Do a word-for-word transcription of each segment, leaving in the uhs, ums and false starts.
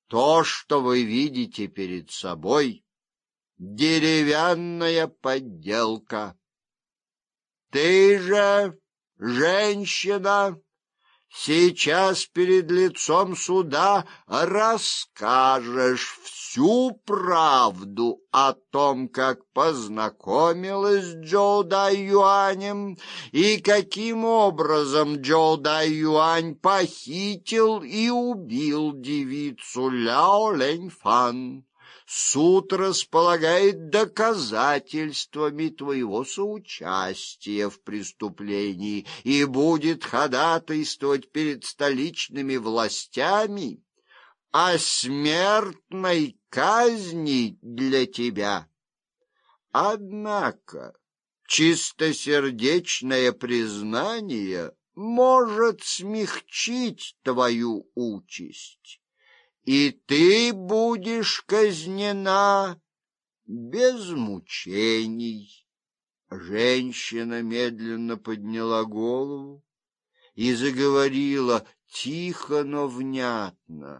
То, что вы видите перед собой, деревянная подделка. Ты же, женщина, сейчас перед лицом суда расскажешь всю правду о том, как познакомилась с Джоу Дай-Юанем и каким образом Джоу Дай-Юань похитил и убил девицу Ляо Лэньфан. Суд располагает доказательствами твоего соучастия в преступлении и будет ходатайствовать перед столичными властями о смертной казни для тебя. Однако чистосердечное признание может смягчить твою участь, и ты будешь казнена без мучений. Женщина медленно подняла голову и заговорила тихо, но внятно.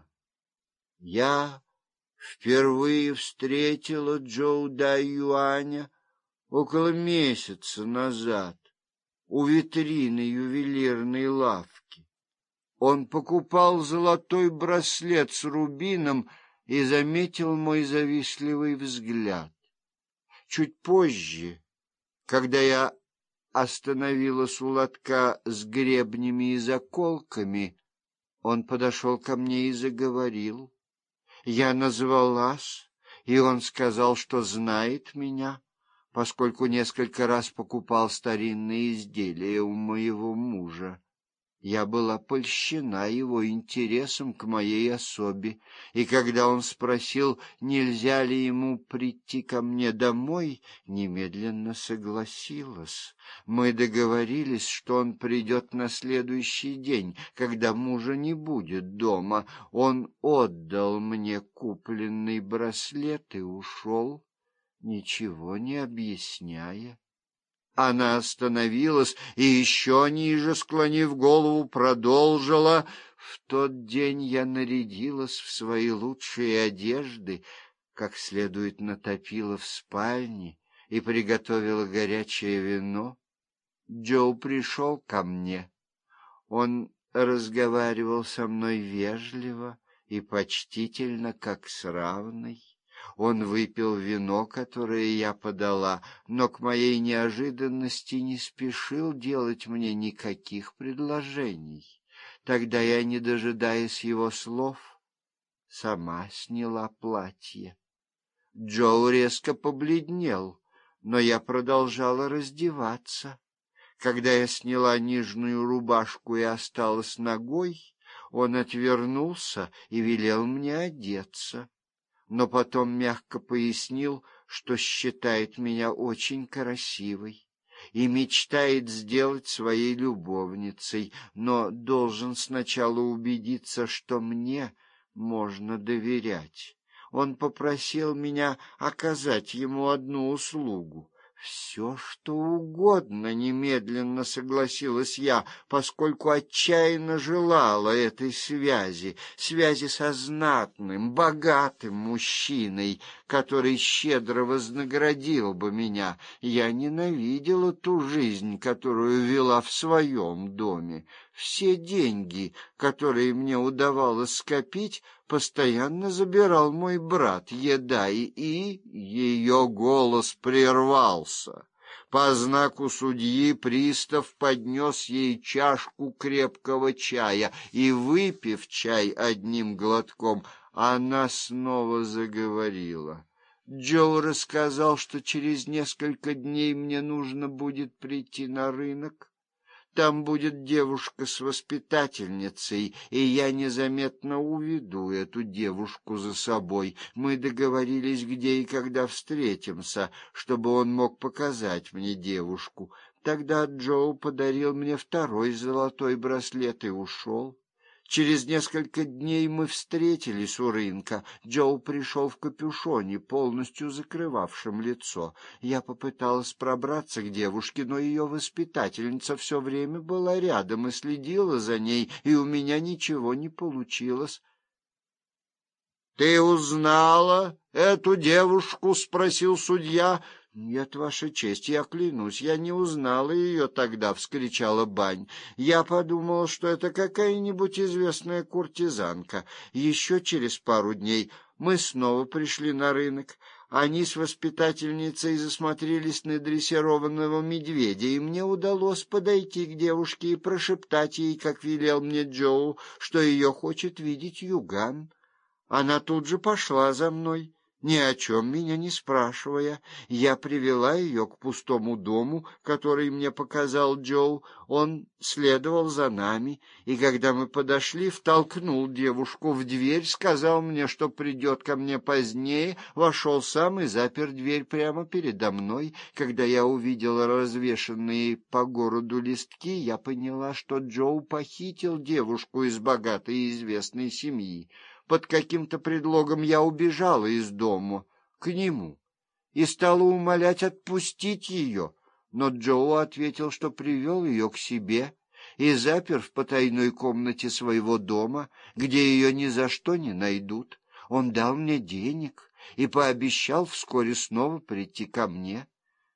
Я впервые встретила Джоу Дай-Юаня около месяца назад у витрины ювелирной лавки. Он покупал золотой браслет с рубином и заметил мой завистливый взгляд. Чуть позже, когда я остановилась у лотка с гребнями и заколками, он подошел ко мне и заговорил. Я назвалась, и он сказал, что знает меня, поскольку несколько раз покупал старинные изделия у моего мужа. Я была польщена его интересом к моей особе, и когда он спросил, нельзя ли ему прийти ко мне домой, немедленно согласилась. Мы договорились, что он придет на следующий день, когда мужа не будет дома. Он отдал мне купленный браслет и ушел, ничего не объясняя. Она остановилась и, еще ниже склонив голову, продолжила. В тот день я нарядилась в свои лучшие одежды, как следует натопила в спальне и приготовила горячее вино. Джоу пришел ко мне. Он разговаривал со мной вежливо и почтительно, как с равной. Он выпил вино, которое я подала, но к моей неожиданности не спешил делать мне никаких предложений. Тогда я, не дожидаясь его слов, сама сняла платье. Джоу резко побледнел, но я продолжала раздеваться. Когда я сняла нижнюю рубашку и осталась нагой, он отвернулся и велел мне одеться, но потом мягко пояснил, что считает меня очень красивой и мечтает сделать своей любовницей, но должен сначала убедиться, что мне можно доверять. Он попросил меня оказать ему одну услугу. «Все, что угодно», — немедленно согласилась я, поскольку отчаянно желала этой связи, связи со знатным, богатым мужчиной, который щедро вознаградил бы меня. Я ненавидела ту жизнь, которую вела в своем доме. Все деньги, которые мне удавалось скопить, постоянно забирал мой брат Едай, и ее голос прервался. По знаку судьи пристав поднес ей чашку крепкого чая, и, выпив чай одним глотком, она снова заговорила. Джоу рассказал, что через несколько дней мне нужно будет прийти на рынок. Там будет девушка с воспитательницей, и я незаметно уведу эту девушку за собой. Мы договорились, где и когда встретимся, чтобы он мог показать мне девушку. Тогда Джоу подарил мне второй золотой браслет и ушел. Через несколько дней мы встретились у рынка. Джоу пришел в капюшоне, полностью закрывавшем лицо. Я попыталась пробраться к девушке, но ее воспитательница все время была рядом и следила за ней, и у меня ничего не получилось. Ты узнала эту девушку? — спросил судья. — Нет, Ваша честь, я клянусь, я не узнала ее тогда, — вскричала Бань. Я подумала, что это какая-нибудь известная куртизанка. Еще через пару дней мы снова пришли на рынок. Они с воспитательницей засмотрелись на дрессированного медведя, и мне удалось подойти к девушке и прошептать ей, как велел мне Джоу, что ее хочет видеть Юган. Она тут же пошла за мной, ни о чем меня не спрашивая. Я привела ее к пустому дому, который мне показал Джоу. Он следовал за нами, и когда мы подошли, втолкнул девушку в дверь, сказал мне, что придет ко мне позднее, вошел сам и запер дверь прямо передо мной. Когда я увидела развешанные по городу листки, я поняла, что Джоу похитил девушку из богатой и известной семьи. Под каким-то предлогом я убежала из дома к нему и стала умолять отпустить ее, но Джоу ответил, что привел ее к себе и запер в потайной комнате своего дома, где ее ни за что не найдут. Он дал мне денег и пообещал вскоре снова прийти ко мне.